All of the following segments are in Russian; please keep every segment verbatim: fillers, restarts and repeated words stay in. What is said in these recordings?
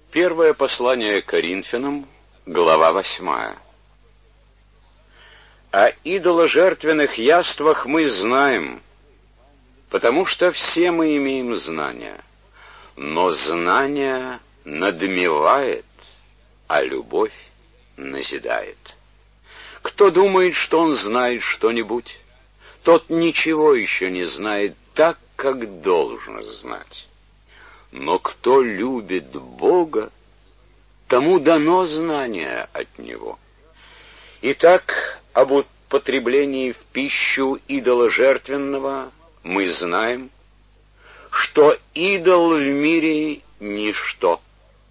Первое послание Коринфянам, глава восьмая. О идоложертвенных яствах мы знаем, потому что все мы имеем знания. Но знание надмевает, а любовь назидает. Кто думает, что он знает что-нибудь, тот ничего еще не знает так, как должно знать. Но кто любит Бога, тому дано знание от Него. Итак, об употреблении в пищу идоложертвенного мы знаем, что идол в мире — ничто,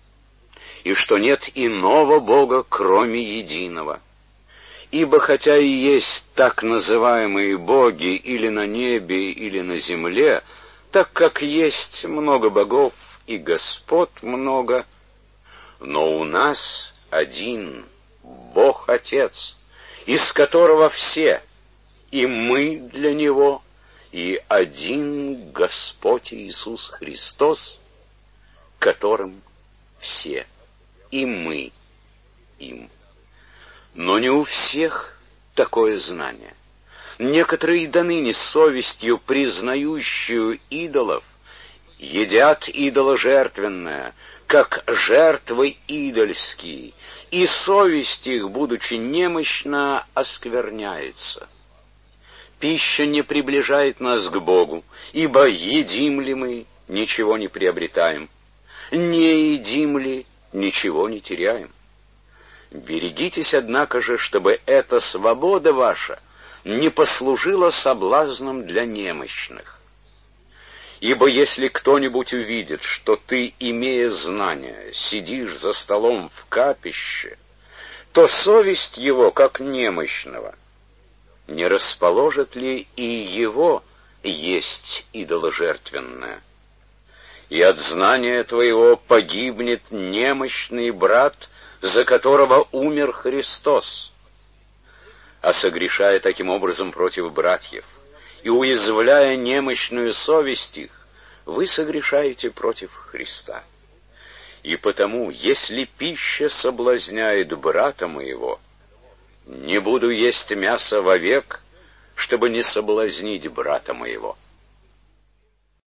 и что нет иного Бога, кроме единого. Ибо хотя и есть так называемые боги или на небе, или на земле, так как есть много богов и господ много, но у нас один Бог Отец, из которого все, и мы для Него, и один Господь Иисус Христос, которым все, и мы им. Но не у всех такое знание. Некоторые до ныне совестью признающую идолов едят идоложертвенное, как жертвы идольские, и совесть их, будучи немощна, оскверняется. Пища не приближает нас к Богу, ибо едим ли мы, ничего не приобретаем, не едим ли, ничего не теряем. Берегитесь, однако же, чтобы эта свобода ваша не послужила соблазном для немощных. Ибо если кто-нибудь увидит, что ты, имея знания, сидишь за столом в капище, то совесть его, как немощного, не расположит ли и его есть идоложертвенное? И от знания твоего погибнет немощный брат, за которого умер Христос. А согрешая таким образом против братьев и уязвляя немощную совесть их, вы согрешаете против Христа. И потому, если пища соблазняет брата моего, не буду есть мясо вовек, чтобы не соблазнить брата моего.